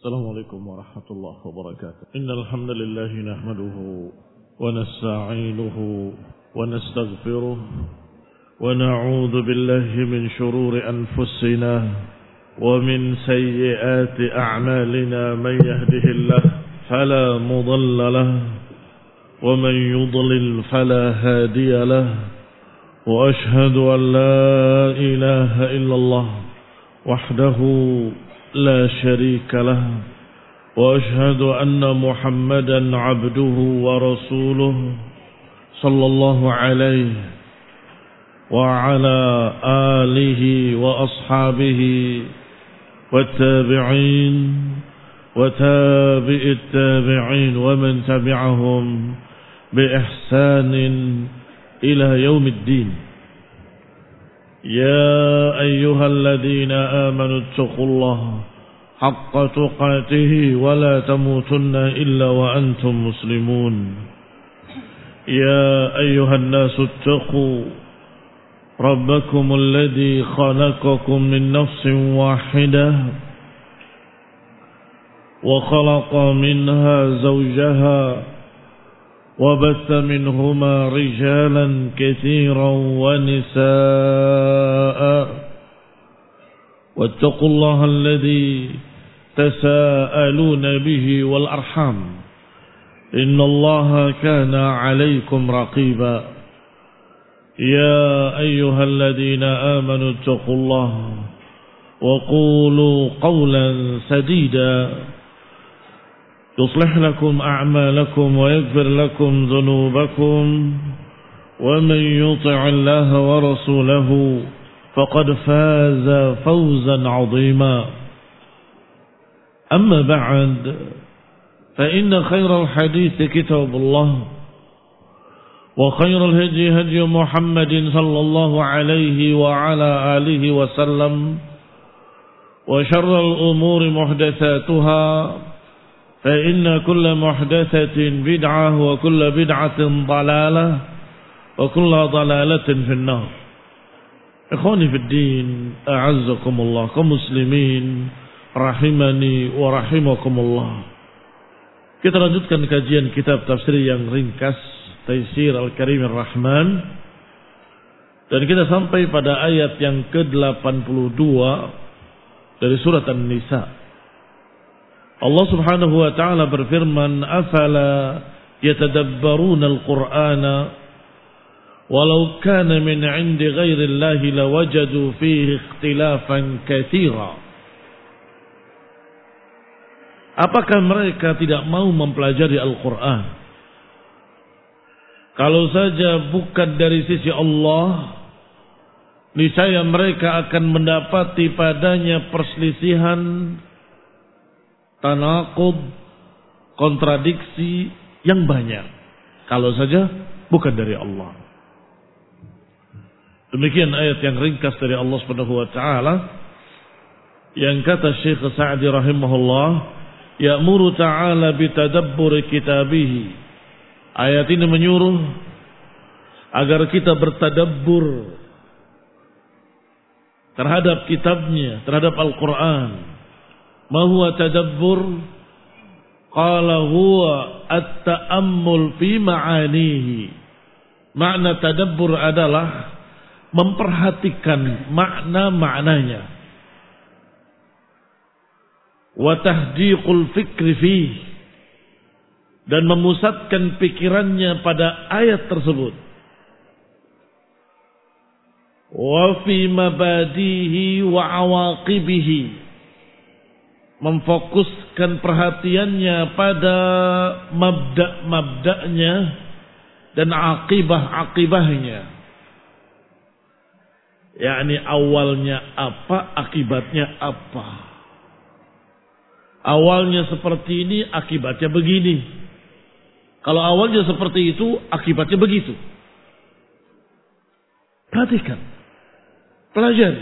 السلام عليكم ورحمة الله وبركاته. إن الحمد لله نحمده ونستعينه ونستغفره ونعوذ بالله من شرور أنفسنا ومن سيئات أعمالنا. من يهده الله فلا مضل له ومن يضلل فلا هادي له وأشهد أن لا إله إلا الله وحده لا شريك له وأشهد أن محمدا عبده ورسوله صلى الله عليه وعلى آله وأصحابه والتابعين وتابع التابعين ومن تبعهم بإحسان إلى يوم الدين. يا أيها الذين آمنوا اتقوا الله حق تقاته ولا تموتن إلا وأنتم مسلمون. يا أيها الناس اتقوا ربكم الذي خلقكم من نفس واحدة وخلق منها زوجها وبث منهما رجالا كثيرا ونساء واتقوا الله الذي تساءلون به والأرحام إن الله كان عليكم رقيبا. يا أيها الذين آمنوا اتقوا الله وقولوا قولا سديدا يصلح لكم أعمالكم ويغفر لكم ذنوبكم ومن يطع الله ورسوله فقد فاز فوزا عظيما. أما بعد فإن خير الحديث كتاب الله وخير الهدي هدي محمد صلى الله عليه وعلى آله وسلم وشر الأمور محدثاتها فإن كل محدثة بدعة وكل بدعة ضلالة وكل ضلالة في النار. إخواني في الدين أعزكم الله كمسلمين rahimani wa rahimakumullah. Kita lanjutkan kajian kitab tafsir yang ringkas Taisir Al-Karim Ar-Rahman, dan kita sampai pada ayat yang ke-82 dari surat An-Nisa. Allah Subhanahu wa taala berfirman, "Afala yatadabbaruna al-Qur'ana walau kana min 'indi ghairi Allahi lawajadu fihi ikhtilafan katsira." Apakah mereka tidak mau mempelajari Al-Qur'an? Kalau saja bukan dari sisi Allah, niscaya mereka akan mendapati padanya perselisihan, tanaqud, kontradiksi yang banyak. Kalau saja bukan dari Allah. Demikian ayat yang ringkas dari Allah Subhanahu wa taala yang kata Syekh Sa'di rahimahullah, ya'muru ta'ala bitadabbur kitabih. Ayat ini menyuruh agar kita bertadabbur terhadap kitabnya, terhadap Al-Quran. Ma huwa tadabbur? Qala huwa at-ta'ammul fi ma'anihi. Makna tadabbur adalah memperhatikan makna-maknanya. Wa tahdiqul fikri fih, dan memusatkan pikirannya pada ayat tersebut. Wa fi mabadihi wa awaqibihi, memfokuskan perhatiannya pada mabda'-mabda'nya dan akibah-akibahnya. yakni awalnya apa, akibatnya apa. Awalnya seperti ini, akibatnya begini. Kalau awalnya seperti itu, akibatnya begitu. Perhatikan, pelajari.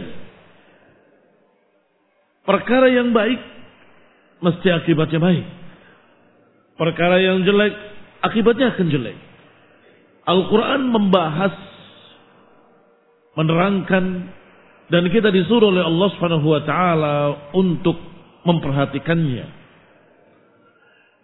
Perkara yang baik mesti akibatnya baik. Perkara yang jelek akibatnya akan jelek. Al-Quran membahas, menerangkan, dan kita disuruh oleh Allah Subhanahu wa taala untuk memperhatikannya,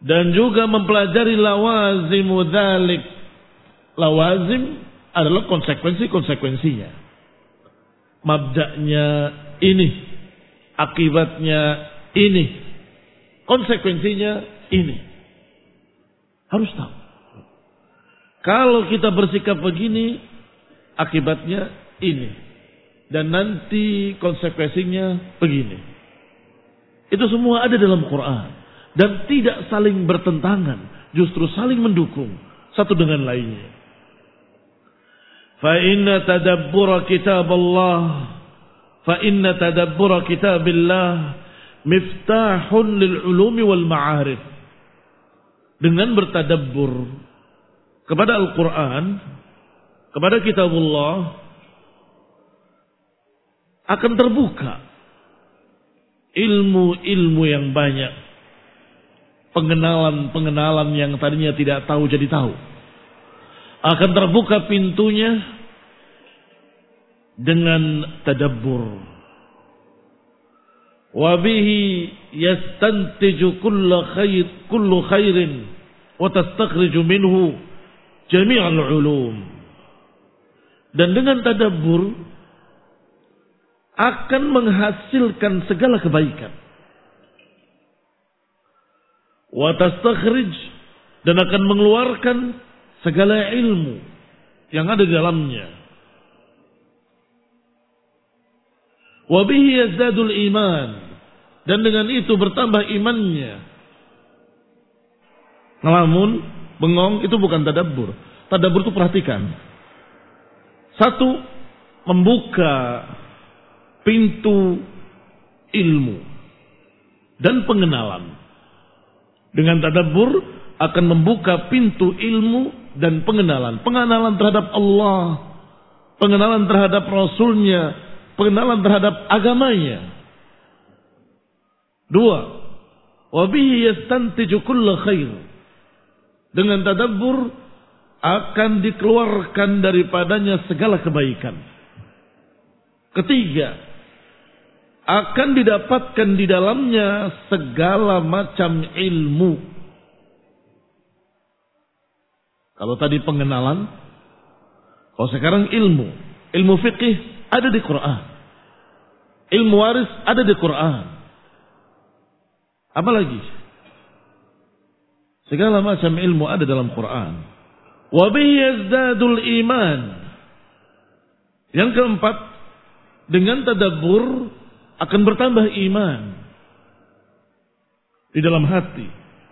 Dan juga mempelajari lawazimu dzalik. Lawazim adalah konsekuensi-konsekuensinya. Mabda'nya ini, akibatnya ini, konsekuensinya ini. Harus tahu. Kalau kita bersikap begini, akibatnya ini. Dan nanti konsekuensinya begini. Itu semua ada dalam Quran. Dan tidak saling bertentangan. Justru saling mendukung satu dengan lainnya. Fa'inna tadabbura kitabillah miftahun lil'ulumi wal ma'arif. Dengan bertadabbur kepada Al-Quran, kepada kitabullah, akan terbuka ilmu-ilmu yang banyak. Pengenalan-pengenalan yang tadinya tidak tahu jadi tahu. Akan terbuka pintunya dengan tadabbur. Wabihi yastantiju kullu khairin wa tastakhriju minhu jami'al ulum. Dan dengan tadabbur akan menghasilkan segala kebaikan. Wa tastakhrij, dan akan mengeluarkan segala ilmu yang ada di dalamnya. Wa bihi yazdadul iman, dan dengan itu bertambah imannya. Namun bengong itu bukan tadabbur. Tadabbur itu perhatikan. Satu, membuka pintu ilmu dan pengenalan. Dengan tadabbur akan membuka pintu ilmu dan pengenalan. Pengenalan terhadap Allah, pengenalan terhadap Rasulnya, pengenalan terhadap agamanya. Dua, wabihi yastantiju kulla khair. Dengan tadabbur akan dikeluarkan daripadanya segala kebaikan. Ketiga, akan didapatkan di dalamnya segala macam ilmu. Kalau tadi pengenalan, kalau sekarang ilmu. Ilmu fiqih ada di Quran. Ilmu waris ada di Quran. Apa lagi? Segala macam ilmu ada dalam Quran. Wa bihi yazdadul iman. Yang keempat, dengan tadabbur akan bertambah iman di dalam hati.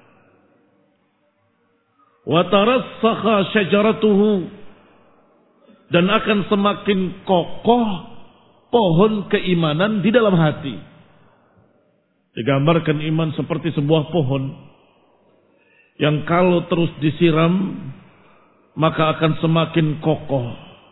Wa tarassakha syajaratuhu, dan akan semakin kokoh pohon keimanan di dalam hati. Digambarkan iman seperti sebuah pohon yang kalau terus disiram maka akan semakin kokoh.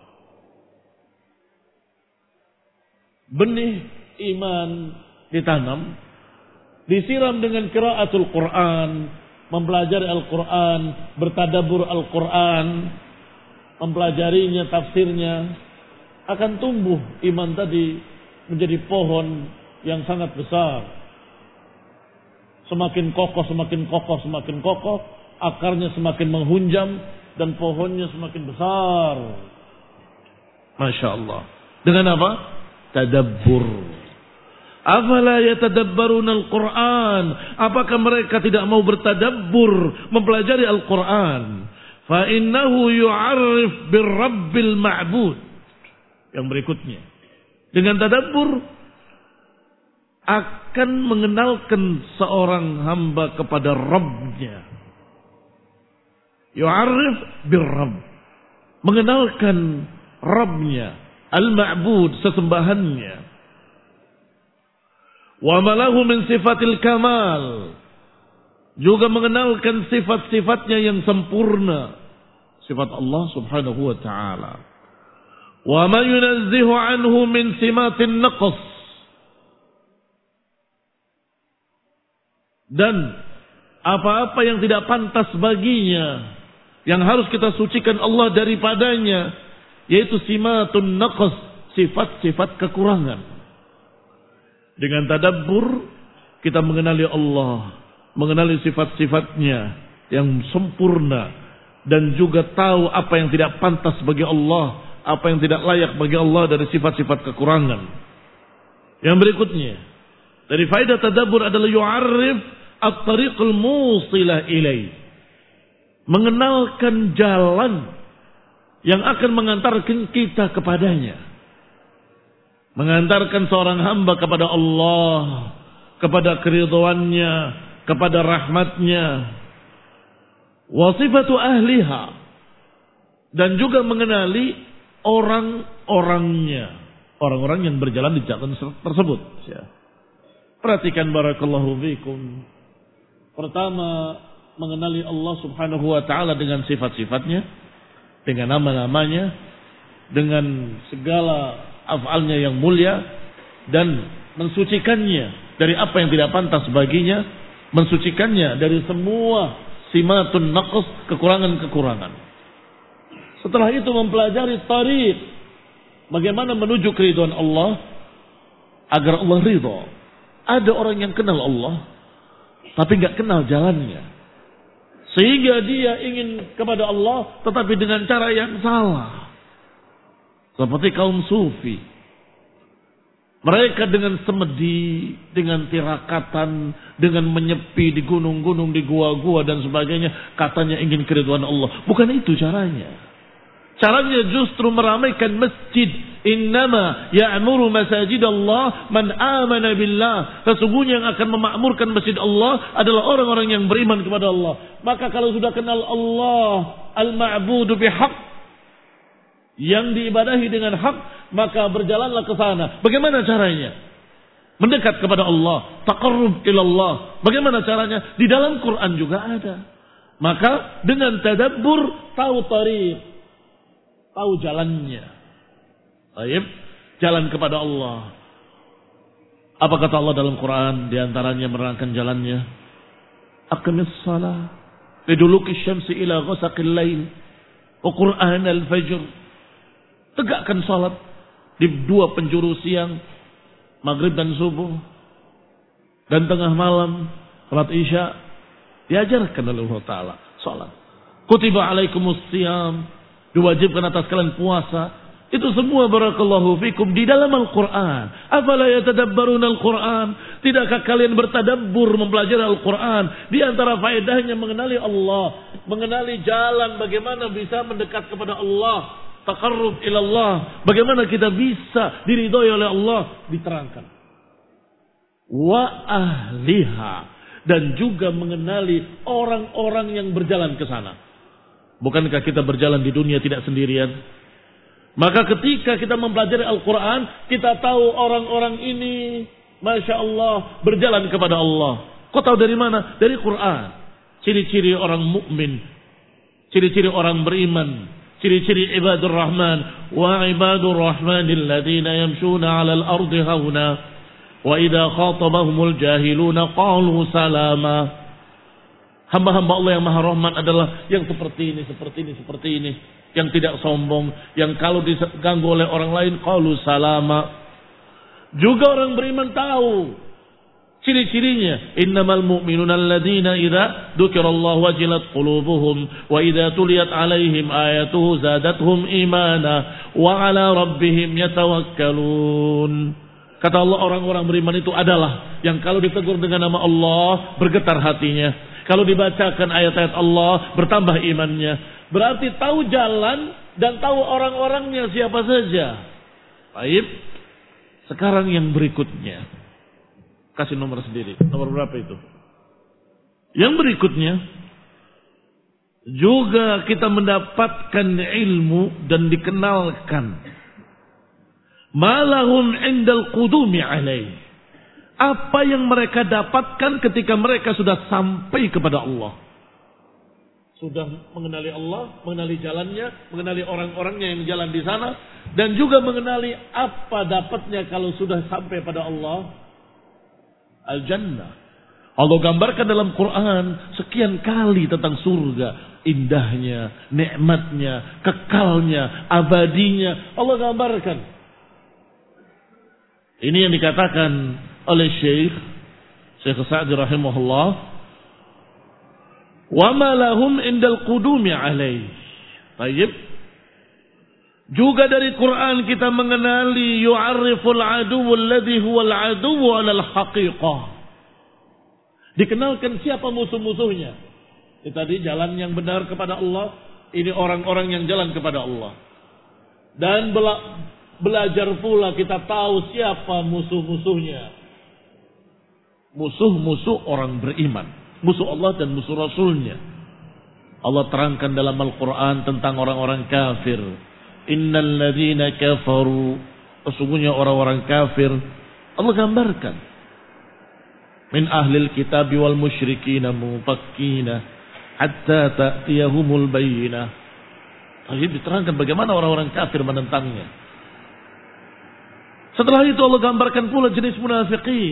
Benih iman ditanam, disiram dengan qiraatul Quran, mempelajari Al-Quran, bertadabbur Al-Quran, mempelajarinya, tafsirnya, akan tumbuh iman tadi menjadi pohon yang sangat besar. Semakin kokoh, semakin kokoh, semakin kokoh, akarnya semakin menghunjam dan pohonnya semakin besar. Masya Allah. Dengan apa? Tadabbur. Afala yatadabbaruna al-Quran? Apakah mereka tidak mau bertadabbur, mempelajari Al-Quran? Fa innahu yu'arrif birrabbil ma'bud. Yang berikutnya, dengan tadabbur akan mengenalkan seorang hamba kepada Rabbnya. Yu'arrif birrabb, mengenalkan Rabbnya, al-ma'bud, sesembahannya. Wa malahu min sifatil kamal, juga mengenalkan sifat-sifatnya yang sempurna, sifat Allah subhanahu wa ta'ala. Wa ma yunazzihu anhu min simatin naqs, dan apa-apa yang tidak pantas baginya, yang harus kita sucikan Allah daripadanya, yaitu simatun naqs, sifat-sifat kekurangan. Dengan tadabbur kita mengenali Allah, mengenali sifat-sifatnya yang sempurna, dan juga tahu apa yang tidak pantas bagi Allah, apa yang tidak layak bagi Allah dari sifat-sifat kekurangan. Yang berikutnya, dari faedah tadabbur adalah yu'arrif at-tariqul musilah ilaih. Mengenalkan jalan yang akan mengantarkan kita kepadanya. Mengantarkan seorang hamba kepada Allah, kepada keridhaannya, kepada rahmatnya. Wa sifatu ahliha, dan juga mengenali orang-orangnya, orang-orang yang berjalan di jalan tersebut. Perhatikan barakallahu fikum. Pertama, mengenali Allah Subhanahu wa taala dengan sifat-sifatnya, dengan nama-namanya, dengan segala af'alnya yang mulia, dan mensucikannya dari apa yang tidak pantas baginya, mensucikannya dari semua simatun naqs, kekurangan-kekurangan. Setelah itu mempelajari tariq, bagaimana menuju keridhaan Allah agar Allah ridha. Ada orang yang kenal Allah tapi enggak kenal jalannya, sehingga dia ingin kepada Allah tetapi dengan cara yang salah. Seperti kaum sufi. Mereka dengan semedi, dengan tirakatan, dengan menyepi di gunung-gunung, di gua-gua dan sebagainya, katanya ingin keridhaan Allah. Bukan itu caranya. Caranya justru meramaikan masjid. Innama ya'muru masajid Allah man amana billah. Sesungguhnya yang akan memakmurkan masjid Allah adalah orang-orang yang beriman kepada Allah. Maka kalau sudah kenal Allah al-ma'budu bihaq, yang diibadahi dengan hak, maka berjalanlah ke sana. Bagaimana caranya? Mendekat kepada Allah, taqarrub ila Allah. Bagaimana caranya? Di dalam Quran juga ada. Maka dengan tadabbur tahu tariq, tahu jalannya. Baik, jalan kepada Allah. Apa kata Allah dalam Quran? Di antaranya menerangkan jalannya. Aqimis shalah liduluki syamsi ila ghasaqil lail wa Qur'an al-fajr. Tegakkan salat di dua penjuru siang, maghrib dan subuh, dan tengah malam, salat isya. Diajarkan oleh Allah Ta'ala salat. Kutiba alaikumus siyam, diwajibkan atas kalian puasa. Itu semua barakallahu fikum di dalam Al-Quran. Afala yatadabbaruna Al-Quran? Tidakkah kalian bertadabbur mempelajari Al-Quran? Di antara faedahnya mengenali Allah, mengenali jalan bagaimana bisa mendekat kepada Allah, taqarrub ilallah, bagaimana kita bisa diridhoi oleh Allah, diterangkan. Wa ahliha, dan juga mengenali orang-orang yang berjalan ke sana. Bukankah kita berjalan di dunia tidak sendirian? Maka ketika kita mempelajari Al-Quran, kita tahu orang-orang ini, Masya Allah, berjalan kepada Allah. Kau tahu dari mana? Dari Quran. Ciri-ciri orang mukmin, ciri-ciri orang beriman, ciri-ciri ibadur rahman. Wa ibadur rahmanil ladhina yamshuna alal ardi hauna wa idha khatabahumul jahiluna qalu salama. Hamba-hamba Allah yang maha rahman adalah yang seperti ini, seperti ini, seperti ini, yang tidak sombong, yang kalau diganggu oleh orang lain qalu salama. Juga orang beriman tahu ciri-cirinya. Innamal mu'minuna alladhina idza dzukirallahu wajilat qulubuhum wa idza tuliyat alaihim ayatuhu zadatuhum imana wa ala rabbihim yatawakkalun. Kata Allah, orang-orang beriman itu adalah yang kalau ditegur dengan nama Allah bergetar hatinya. Kalau dibacakan ayat-ayat Allah bertambah imannya. Berarti tahu jalan dan tahu orang-orangnya siapa saja. Baik. Sekarang yang berikutnya. Kasih nomor sendiri. Nomor berapa itu? Yang berikutnya. Juga kita mendapatkan ilmu dan dikenalkan. Malahum indal qudumi alaih. Apa yang mereka dapatkan ketika mereka sudah sampai kepada Allah. Sudah mengenali Allah, mengenali jalannya, mengenali orang-orangnya yang jalan di sana. Dan juga mengenali apa dapatnya kalau sudah sampai pada Allah. Al-Jannah. Allah gambarkan dalam Quran sekian kali tentang surga. Indahnya, nikmatnya, kekalnya, abadinya. Allah gambarkan. Ini yang dikatakan oleh Syekh Sa'di rahimahullah. Wa ma lahum indal qudumi alaih. Baik. Juga dari Quran kita mengenali yu'arriful aduwwu alladhi huwal aduwwu 'alal haqiqah. Dikenalkan siapa musuh-musuhnya. Ini tadi jalan yang benar kepada Allah, ini orang-orang yang jalan kepada Allah. Dan belajar pula kita tahu siapa musuh-musuhnya. Musuh-musuh orang beriman, musuh Allah dan musuh Rasulnya. Allah terangkan dalam Al-Quran tentang orang-orang kafir. Innal ladzina kafaru, sesungguhnya orang-orang kafir Allah gambarkan. Min ahlil kitab wal musyrikin mufakkina hatta ta'tiyahumul bayyinah. Jadi diterangkan bagaimana orang-orang kafir menentangnya. Setelah itu Allah gambarkan pula jenis munafiqin.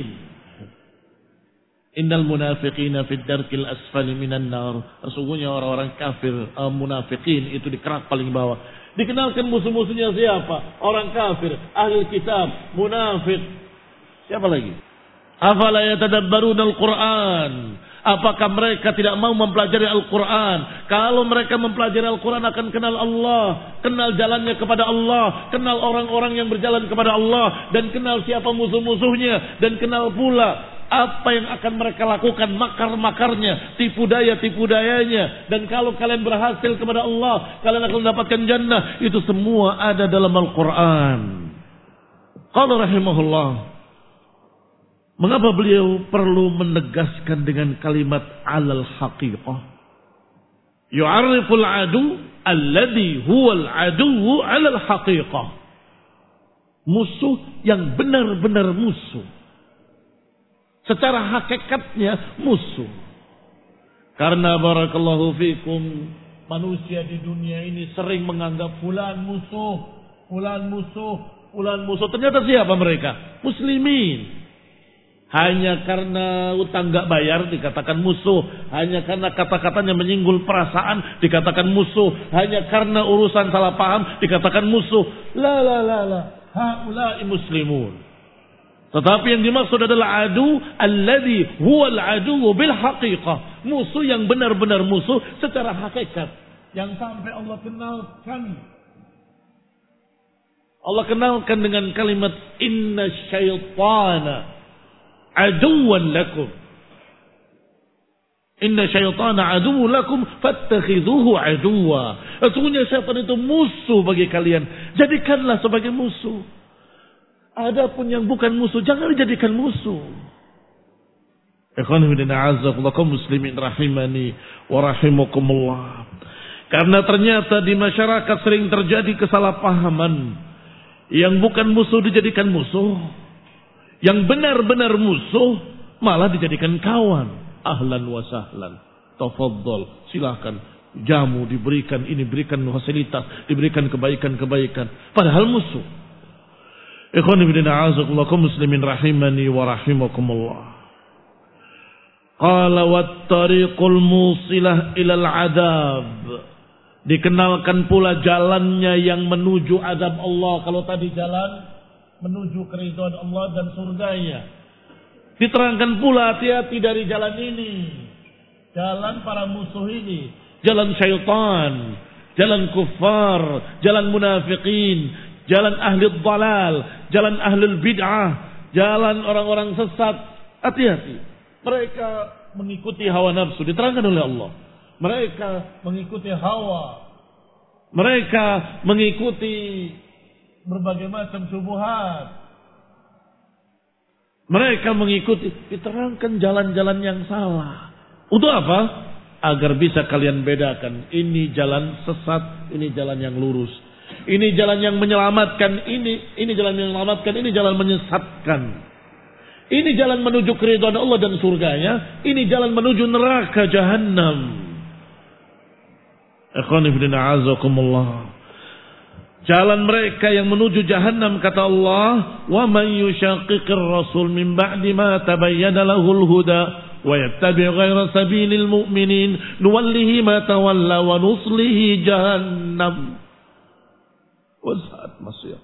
Innal munafiqina fid darkil asfali minan nar. Sesungguhnya orang-orang kafir, munafiqin itu di kerak paling bawah. Dikenalkan musuh-musuhnya siapa? Orang kafir, ahli kitab, munafik. Siapa lagi? Afala yatadabbaruna al-Qur'an? Apakah mereka tidak mau mempelajari Al-Quran? Kalau mereka mempelajari Al-Quran akan kenal Allah, kenal jalannya kepada Allah, kenal orang-orang yang berjalan kepada Allah, dan kenal siapa musuh-musuhnya, dan kenal pula apa yang akan mereka lakukan, makar-makarnya, tipu dayanya. Dan kalau kalian berhasil kepada Allah, kalian akan mendapatkan jannah. Itu semua ada dalam Al-Quran. Qala rahimahullah, mengapa beliau perlu menegaskan dengan kalimat alal haqiqah? Yu'arriful adu alladhi huwal aduwwu alal haqiqah. Musuh yang benar-benar musuh. Secara hakikatnya musuh. Karena barakallahu fikum, manusia di dunia ini sering menganggap fulan musuh, fulan musuh, fulan musuh. Ternyata siapa mereka? Muslimin. Hanya karena utang gak bayar dikatakan musuh. Hanya karena kata-katanya menyinggung perasaan dikatakan musuh. Hanya karena urusan salah paham dikatakan musuh. La. Haula'i muslimun. Tetapi yang dimaksud adalah adu alladhi huwal adu bil haqiqah. Musuh yang benar-benar musuh secara hakikat. Yang sampai Allah kenalkan. Allah kenalkan dengan kalimat inna syaitana aduwan lakum. Inna syaitana aduwan lakum fattakhidhuhu aduwa. Sesungguhnya syaitan itu musuh bagi kalian. Jadikanlah sebagai musuh. Adapun yang bukan musuh jangan dijadikan musuh. Ikhwan fillah kaum muslimin rahimani wa rahimakumullah. Karena ternyata di masyarakat sering terjadi kesalahpahaman. Yang bukan musuh dijadikan musuh. Yang benar-benar musuh malah dijadikan kawan. Ahlan wa sahlan. Tafadhal, silakan. Jamu diberikan, ini berikan fasilitas, diberikan kebaikan-kebaikan. Padahal musuh. Ikhwan fillah a'azakumullah kaum muslimin rahimani wa rahimakumullah. Qala wat tariqul musilah ilal adab. Dikenalkan pula jalannya yang menuju azab Allah. Kalau tadi jalan menuju keridhaan Allah dan surganya. Diterangkan pula hati-hati dari jalan ini. Jalan para musuh ini. Jalan syaitan. Jalan kufar. Jalan munafiqin. Jalan ahli dhalal. Jalan ahli bid'ah. Jalan orang-orang sesat. Hati-hati. Mereka mengikuti hawa nafsu. Diterangkan oleh Allah. Mereka mengikuti hawa. Mereka mengikuti berbagai macam syubhat. Mereka mengikuti, diterangkan jalan-jalan yang salah. Untuk apa? Agar bisa kalian bedakan. Ini jalan sesat, ini jalan yang lurus. Ini jalan yang menyelamatkan, ini jalan yang menyelamatkan, ini jalan menyesatkan. Ini jalan menuju keridhaan Allah dan surganya, ini jalan menuju neraka jahannam. Ikhwani fillah a'azakumullah. Jalan mereka yang menuju jahannam kata Allah, wa man yushaqiqir rasul min ba'di ma tabayyana lahul huda wa yattabi' ghayra sabilil mu'minin nuwallihi ma tawalla wa nuslihi jahannam. Wasat masyaallah.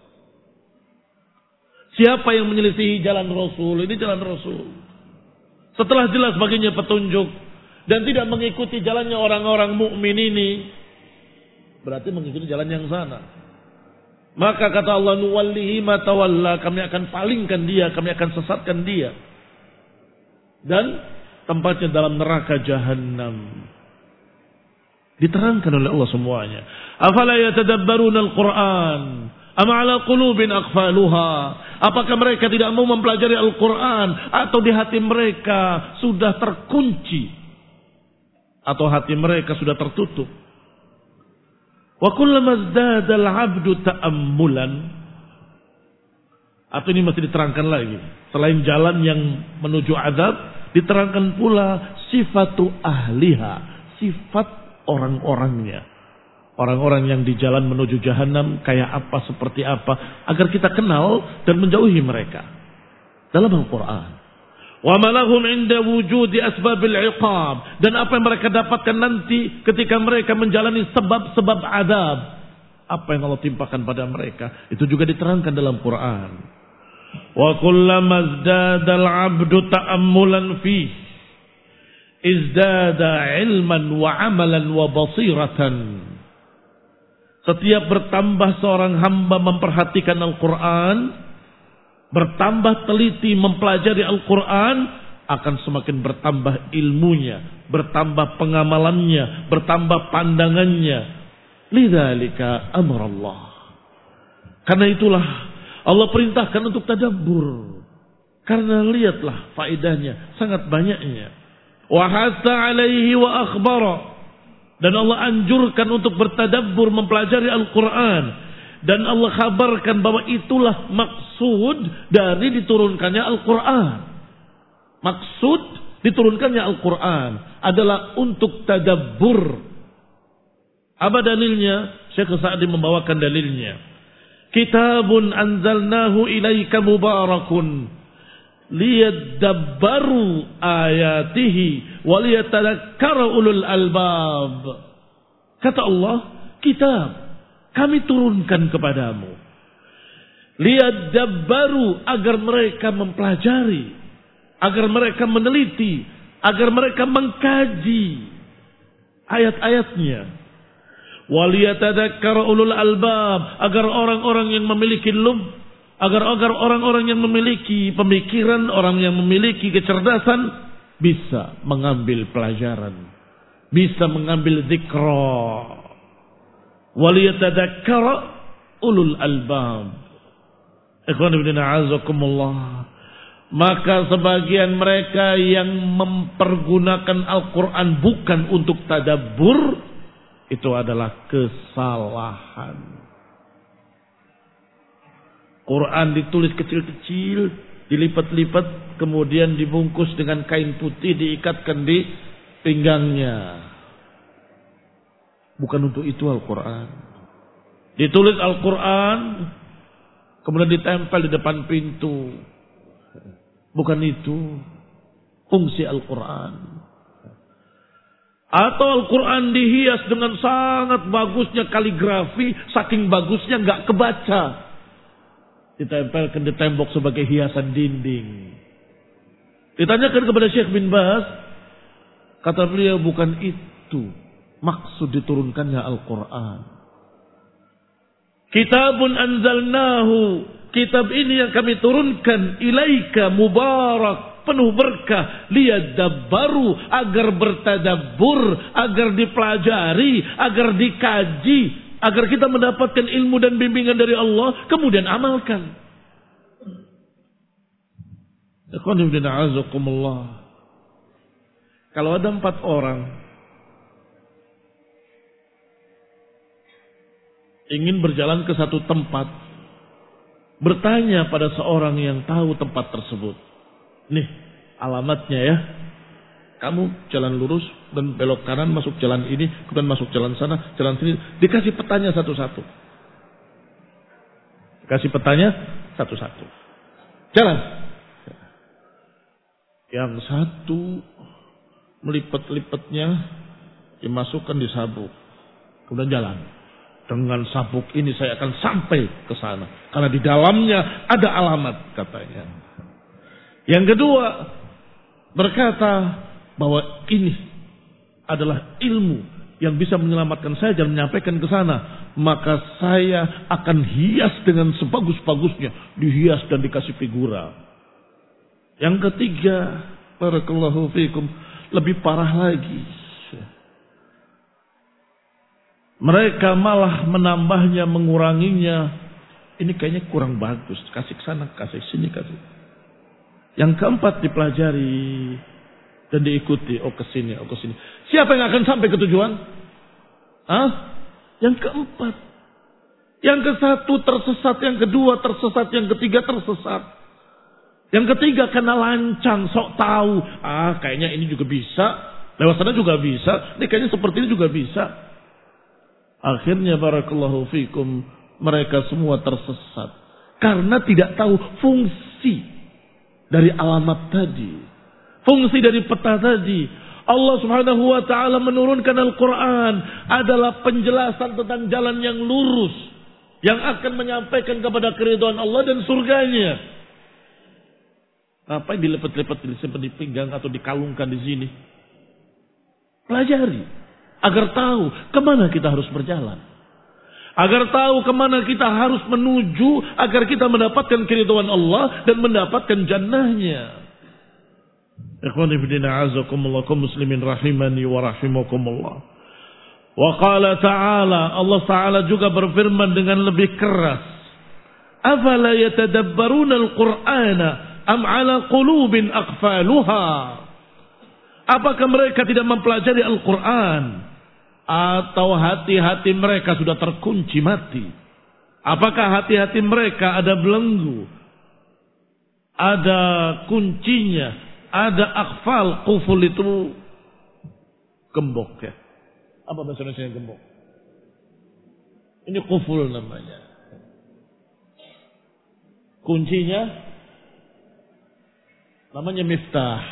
Siapa yang menyelisihi jalan Rasul, ini jalan Rasul. Setelah jelas baginya petunjuk, dan tidak mengikuti jalannya orang-orang mukmin ini, berarti mengikuti jalan yang sana. Maka kata Allah, nuwallihi ma tawalla, kami akan palingkan dia, kami akan sesatkan dia. Dan tempatnya dalam neraka jahanam. Diterangkan oleh Allah semuanya. Afala yatadabbaruna al-Qur'an am 'ala qulubin aqfaluha? Apakah mereka tidak mau mempelajari Al-Qur'an atau di hati mereka sudah terkunci atau hati mereka sudah tertutup? Wa kullama izdada al-'abdu ta'ammulan, atau ini masih diterangkan lagi, selain jalan yang menuju azab, diterangkan pula sifatu ahliha, sifat orang-orangnya. Orang-orang yang di jalan menuju jahanam kayak apa, seperti apa, agar kita kenal dan menjauhi mereka dalam Al-Quran. Wa malahum inda wujudi asbabil iqab, dan apa yang mereka dapatkan nanti ketika mereka menjalani sebab-sebab azab, apa yang Allah timpakan pada mereka, itu juga diterangkan dalam Quran. Wa kullama izdada al-'abdu ta'ammulan fi izdada ilman wa amalan wa basiratan. Setiap bertambah seorang hamba memperhatikan Al-Quran, bertambah teliti mempelajari Al-Quran, akan semakin bertambah ilmunya, bertambah pengamalannya, bertambah pandangannya. Lidzalika amrallah. Karena itulah Allah perintahkan untuk tadabbur. Karena lihatlah faedahnya, sangat banyaknya. Wa hatta alaihi wa akhbara. Dan Allah anjurkan untuk bertadabbur, mempelajari Al-Quran. Dan Allah kabarkan bahwa itulah maksud dari diturunkannya Al-Quran. Maksud diturunkannya Al-Quran adalah untuk tadabbur. Apa dalilnya? Syekh Sa'di membawakan dalilnya. Kitabun anzalnahu ilaika mubarakun liyadabbaru ayatihi waliyatadhakkara ulul albab. Kata Allah, kitab kami turunkan kepadamu liyadabbaru, agar mereka mempelajari, agar mereka meneliti, agar mereka mengkaji ayat-ayatnya. Waliyatadzakkara ulul albab, agar orang-orang yang memiliki lub, agar orang-orang yang memiliki pemikiran, orang yang memiliki kecerdasan bisa mengambil pelajaran, bisa mengambil dzikra. Waliyatadzakkara ulul albab. Ikhwan fillah a'azakumullah. Maka sebagian mereka yang mempergunakan Al-Quran bukan untuk tadabbur, itu adalah kesalahan. Quran ditulis kecil-kecil, dilipat-lipat, kemudian dibungkus dengan kain putih, diikatkan di pinggangnya. Bukan untuk itu Al-Quran. Ditulis Al-Quran, kemudian ditempel di depan pintu. Bukan itu fungsi Al-Quran. Atau Al-Quran dihias dengan sangat bagusnya kaligrafi, saking bagusnya nggak kebaca, ditempelkan di tembok sebagai hiasan dinding. Ditanyakan kepada Syekh bin Baz, kata beliau, bukan itu maksud diturunkannya Al-Quran. Kitabun anzalnahu, kitab ini yang kami turunkan, ilaika mubarak, penuh berkah, liyadabbaru, agar bertadabbur, agar dipelajari, agar dikaji, agar kita mendapatkan ilmu dan bimbingan dari Allah, kemudian amalkan. Kalau ada 4 orang ingin berjalan ke satu tempat, bertanya pada seorang yang tahu tempat tersebut, nih alamatnya ya, kamu jalan lurus dan belok kanan, masuk jalan ini, kemudian masuk jalan sana, jalan sini. Dikasih petanya satu-satu. Dikasih petanya satu-satu. Jalan. Yang satu melipat-lipatnya dimasukkan di sabuk, kemudian jalan. Dengan sabuk ini saya akan sampai ke sana, karena di dalamnya ada alamat, katanya. Yang kedua berkata bahwa ini adalah ilmu yang bisa menyelamatkan saya dan menyampaikan ke sana, maka saya akan hias dengan sebagus-bagusnya, dihias dan dikasih figura. Yang ketiga, barakallahu fikum, lebih parah lagi. Mereka malah menambahnya, menguranginya. Ini kayaknya kurang bagus, kasih ke sana, kasih sini, kasih. Yang keempat, dipelajari dan diikuti. Oh ke sini, oh ke sini. Siapa yang akan sampai ke tujuan? Yang keempat. Yang ke satu tersesat, yang kedua tersesat, yang ketiga tersesat. Yang ketiga karena lancang, sok tahu. Kayaknya ini juga bisa. Lewat sana juga bisa. Ini kayaknya seperti ini juga bisa. Akhirnya barakallahu fikum, mereka semua tersesat. Karena tidak tahu fungsi dari alamat tadi. Fungsi dari peta tadi. Allah subhanahu wa ta'ala menurunkan Al-Quran adalah penjelasan tentang jalan yang lurus. Yang akan menyampaikan kepada keridhaan Allah dan surganya. Apa yang dilepet-lepet, disimpan di pinggang atau dikalungkan di sini? Pelajari. Agar tahu kemana kita harus berjalan. Agar tahu kemana kita harus menuju. Agar kita mendapatkan keridhaan Allah dan mendapatkan jannahnya. Ikhwani fillah azakumullah kaum muslimin rahimani wa rahimakumullah. Wa qala ta'ala, Allah Ta'ala juga berfirman dengan lebih keras. Afala yatadabbaruna al-Qur'ana am ala qulubin aqfaluha? Apakah mereka tidak mempelajari Al-Quran? Atau hati-hati mereka sudah terkunci mati? Apakah hati-hati mereka ada belenggu? Ada kuncinya? Ada akfal, kuful itu gembok ya. Apa bahasa Indonesia gembok? Ini kuful namanya. Kuncinya namanya miftah.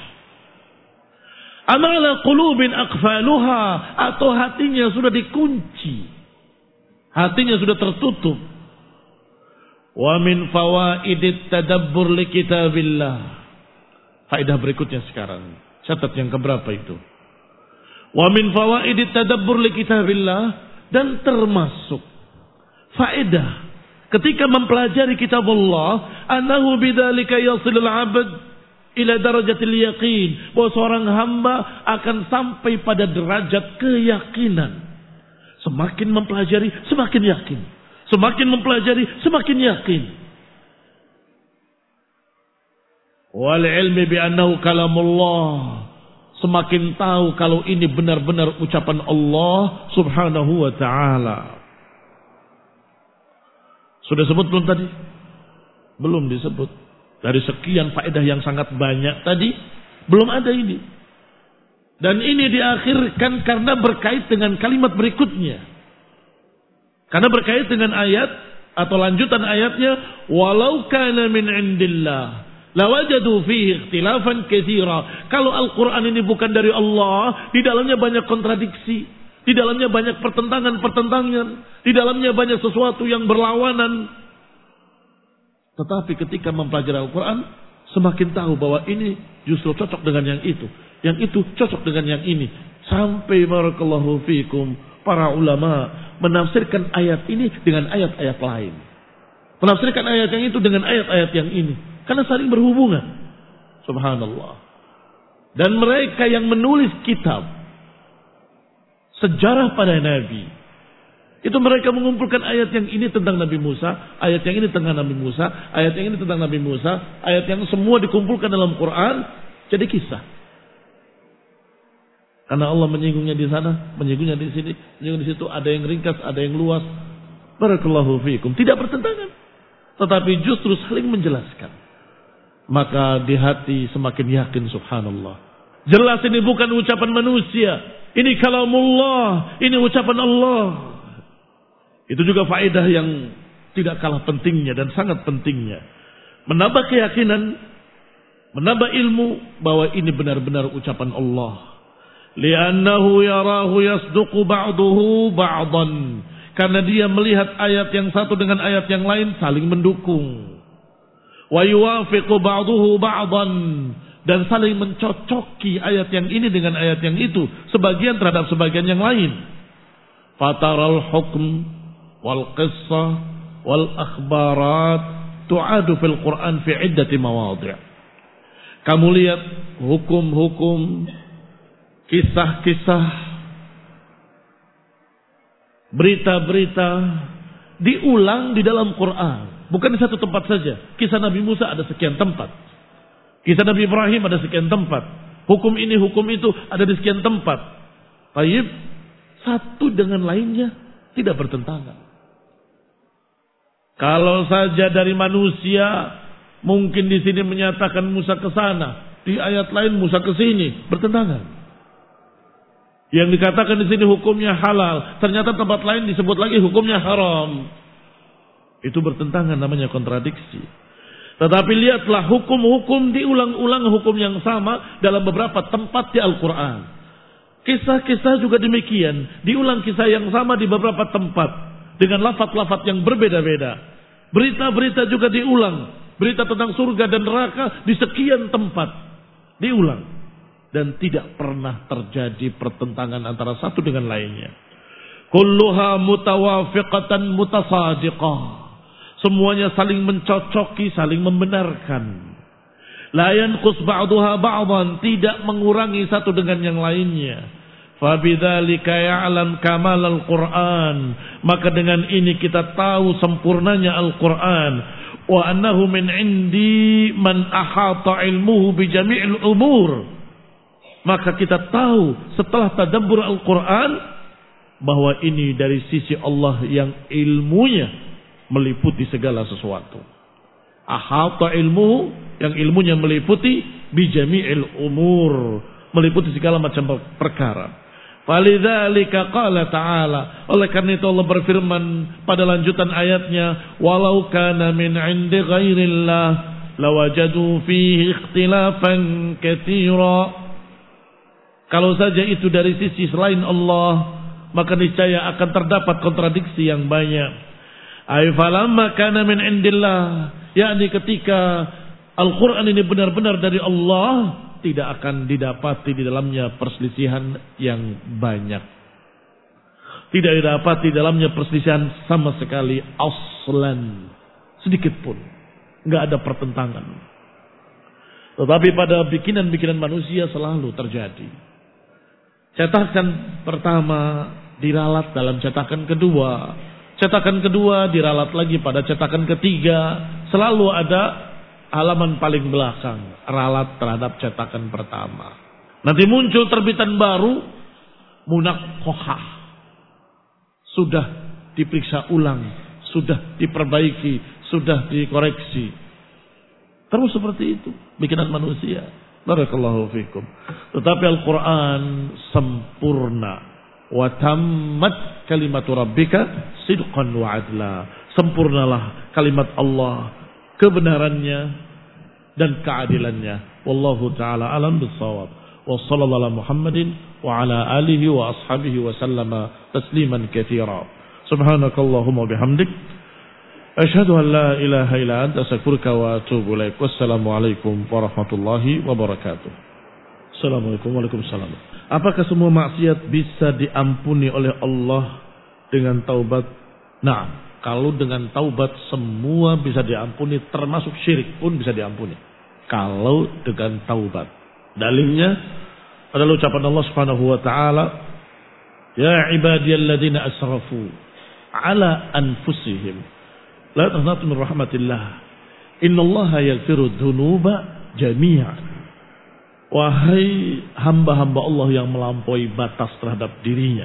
Amala qulubin aqfaluha, atau hatinya sudah dikunci. Hatinya sudah tertutup. Wa min fawaidit tadabbur li kitabillah. Faedah berikutnya sekarang. Catat yang keberapa itu? Wa min fawaidit tadabbur li kitabillah, dan termasuk faedah ketika mempelajari kitab Allah, annahu bidzalika yasilul 'abd ila darajatil yaqin, bahwa seorang hamba akan sampai pada derajat keyakinan. Semakin mempelajari, semakin yakin. Semakin mempelajari, semakin yakin. Wal ilmi bi annahu kalamullah, semakin tahu kalau ini benar-benar ucapan Allah subhanahu wa ta'ala. Sudah sebut belum tadi? Belum disebut. Dari sekian faedah yang sangat banyak tadi, belum ada ini. Dan ini diakhirkan karena berkait dengan kalimat berikutnya. Karena berkait dengan ayat atau lanjutan ayatnya, walau kana min indillah lawajadu fihi ikhtilafan katsira. Kalau Al-Quran ini bukan dari Allah, di dalamnya banyak kontradiksi, di dalamnya banyak pertentangan, di dalamnya banyak sesuatu yang berlawanan. Tetapi ketika mempelajari Al-Quran, semakin tahu bahwa ini justru cocok dengan yang itu cocok dengan yang ini. Sampai barakallahu fikum, para ulama menafsirkan ayat ini dengan ayat-ayat lain. Menafsirkan ayat yang itu dengan ayat-ayat yang ini. Karena saling berhubungan. Subhanallah. Dan mereka yang menulis kitab sejarah pada Nabi, itu mereka mengumpulkan ayat yang ini tentang Nabi Musa, ayat yang ini tentang Nabi Musa, ayat yang ini tentang Nabi Musa, ayat yang semua dikumpulkan dalam Quran jadi kisah. Karena Allah menyinggungnya di sana, menyinggungnya di sini, menyinggung di situ, ada yang ringkas, ada yang luas. Barakallahu fiikum. Tidak bertentangan, tetapi justru saling menjelaskan. Maka di hati semakin yakin, subhanallah. Jelas ini bukan ucapan manusia. Ini kalamullah. Ini ucapan Allah. Itu juga faedah yang tidak kalah pentingnya dan sangat pentingnya. Menambah keyakinan, menambah ilmu bahwa ini benar-benar ucapan Allah. Li'annahu yarahu yasduqu ba'duhu ba'dan. Karena dia melihat ayat yang satu dengan ayat yang lain saling mendukung. Wa yuwafiqu ba'duhu ba'dan. dan saling mencocoki ayat yang ini dengan ayat yang itu, sebagian terhadap sebagian yang lain. Fataral hukm wal qissah wal akhbarat tu'adu fil Quran fi iddati mawadhi'. Kamu lihat hukum-hukum, kisah-kisah, berita-berita diulang di dalam Quran. Bukan di satu tempat saja. Kisah Nabi Musa ada sekian tempat. Kisah Nabi Ibrahim ada sekian tempat. Hukum ini, hukum itu ada di sekian tempat. Taib, satu dengan lainnya tidak bertentangan. Kalau saja dari manusia, mungkin di sini menyatakan Musa ke sana, di ayat lain Musa ke sini, bertentangan. Yang dikatakan di sini hukumnya halal, ternyata tempat lain disebut lagi hukumnya haram. Itu bertentangan, namanya kontradiksi. Tetapi lihatlah hukum-hukum diulang-ulang hukum yang sama dalam beberapa tempat di Al-Quran. Kisah-kisah juga demikian, diulang kisah yang sama di beberapa tempat dengan lafaz-lafaz yang berbeda-beda. Berita-berita juga diulang. Berita tentang surga dan neraka di sekian tempat diulang. Dan tidak pernah terjadi pertentangan antara satu dengan lainnya. Kulluha mutawafiqatan mutasadiqah. Semuanya saling mencocoki, saling membenarkan. La yanqus ba'duha ba'dan, tidak mengurangi satu dengan yang lainnya. Fabidzalika ya'lam kamal al-Qur'an. Maka dengan ini kita tahu sempurnanya Al-Qur'an. Wa annahu min indi man ahata ilmuhu bi jami'il umur. Maka kita tahu setelah tadabbur Al-Quran bahwa ini dari sisi Allah yang ilmunya meliputi segala sesuatu. Ahata ilmuhu, yang ilmunya meliputi bijami'il umur, meliputi segala macam perkara. Falidzalika qala ta'ala, oleh karena itu Allah berfirman pada lanjutan ayatnya, walau kana min 'indi ghairillah lawajadu fihi ikhtilafan katsira. Kalau saja itu dari sisi selain Allah, maka niscaya akan terdapat kontradiksi yang banyak. Ay falamma kana min indillah, yakni ketika Al-Quran ini benar-benar dari Allah, tidak akan didapati di dalamnya perselisihan yang banyak. Tidak didapati di dalamnya perselisihan sama sekali, aslan, sedikit pun. Enggak ada pertentangan. Tetapi pada bikinan-bikinan manusia selalu terjadi. Cetakan pertama diralat dalam cetakan kedua. Cetakan kedua diralat lagi pada cetakan ketiga. Selalu ada halaman paling belakang, ralat terhadap cetakan pertama. Nanti muncul terbitan baru, munaqohah. Sudah diperiksa ulang, sudah diperbaiki, sudah dikoreksi. Terus seperti itu bikinan manusia. Barakallahu fikum. Tetapi Al-Quran sempurna. Wa tammat kalimatu rabbika sidqan wa adla. Sempurnalah kalimat Allah, kebenarannya dan keadilannya. Wallahu ta'ala alam bissawab. Wa sallallahu ala Muhammadin wa ala alihi wa ashabihi wa sallama tasliman katsira. Subhanakallahumma bihamdik, asyhadu an la ilaha illa anta astaghfiruka wa atubu ilaik. Wassalamu alaikum warahmatullahi wabarakatuh. Assalamualaikum warahmatullahi wabarakatuh. Apakah semua maksiat bisa diampuni oleh Allah dengan taubat? Nah, kalau dengan taubat semua bisa diampuni, termasuk syirik pun bisa diampuni. Kalau dengan taubat. Dalilnya adalah ucapan Allah Subhanahu wa taala, ya ibadiyalladzina asrafu ala anfusihim la taqnatu min rahmatillah innallaha yaghfiru dzunuba jami'an. Wahai hamba-hamba Allah yang melampaui batas terhadap dirinya,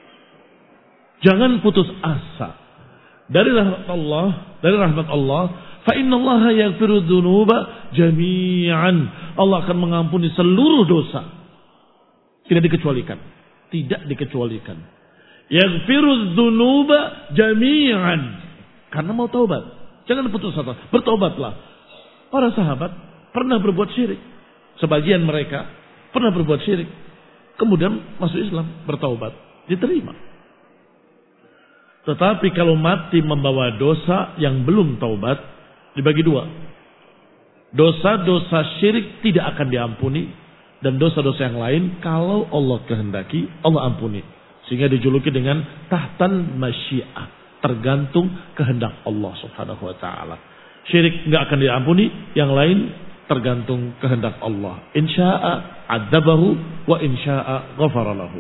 jangan putus asa dari rahmat Allah, fa innallaha yaghfiru dzunuba jami'an. Allah akan mengampuni seluruh dosa, tidak dikecualikan. Yaghfiru dzunuba jami'an, karena mau taubat. Jangan putus asa, bertobatlah. Para sahabat pernah berbuat syirik. Sebagian mereka pernah berbuat syirik, kemudian masuk Islam, bertaubat, diterima. Tetapi kalau mati membawa dosa yang belum taubat, dibagi dua. Dosa-dosa syirik tidak akan diampuni. Dan dosa-dosa yang lain kalau Allah kehendaki, Allah ampuni. Sehingga dijuluki dengan tahtan masyiah. Tergantung kehendak Allah subhanahu wa ta'ala. Syirik nggak akan diampuni, yang lain tergantung kehendak Allah. Insya'a adzabahu wa insya'a ghafara lahu.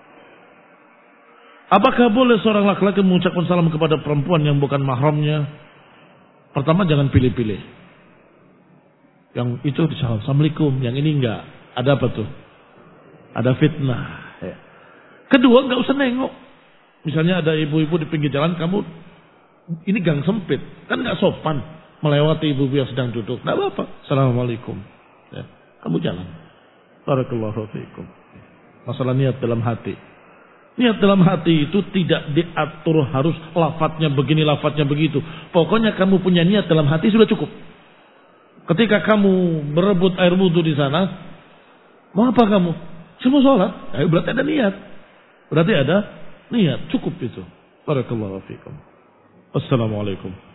Apakah boleh seorang laki-laki mengucapkan salam kepada perempuan yang bukan mahramnya? Pertama, jangan pilih-pilih. Yang itu salam, assalamualaikum, yang ini enggak. Ada apa tuh? Ada fitnah. Kedua, nggak usah nengok. Misalnya ada ibu-ibu di pinggir jalan, kamu ini gang sempit, kan nggak sopan melewati ibu-ibu yang sedang duduk. Nggak apa-apa. Assalamualaikum. Ya, kamu jalan. Barakallahu fiikum. Masalah niat dalam hati. Niat dalam hati itu tidak diatur harus lafadznya begini, lafadznya begitu. Pokoknya kamu punya niat dalam hati sudah cukup. Ketika kamu berebut air wudhu di sana, mau apa kamu? Semua sholat. Berarti ada niat. Berarti ada niat. Cukup itu. Barakallahu fiikum. Assalamualaikum.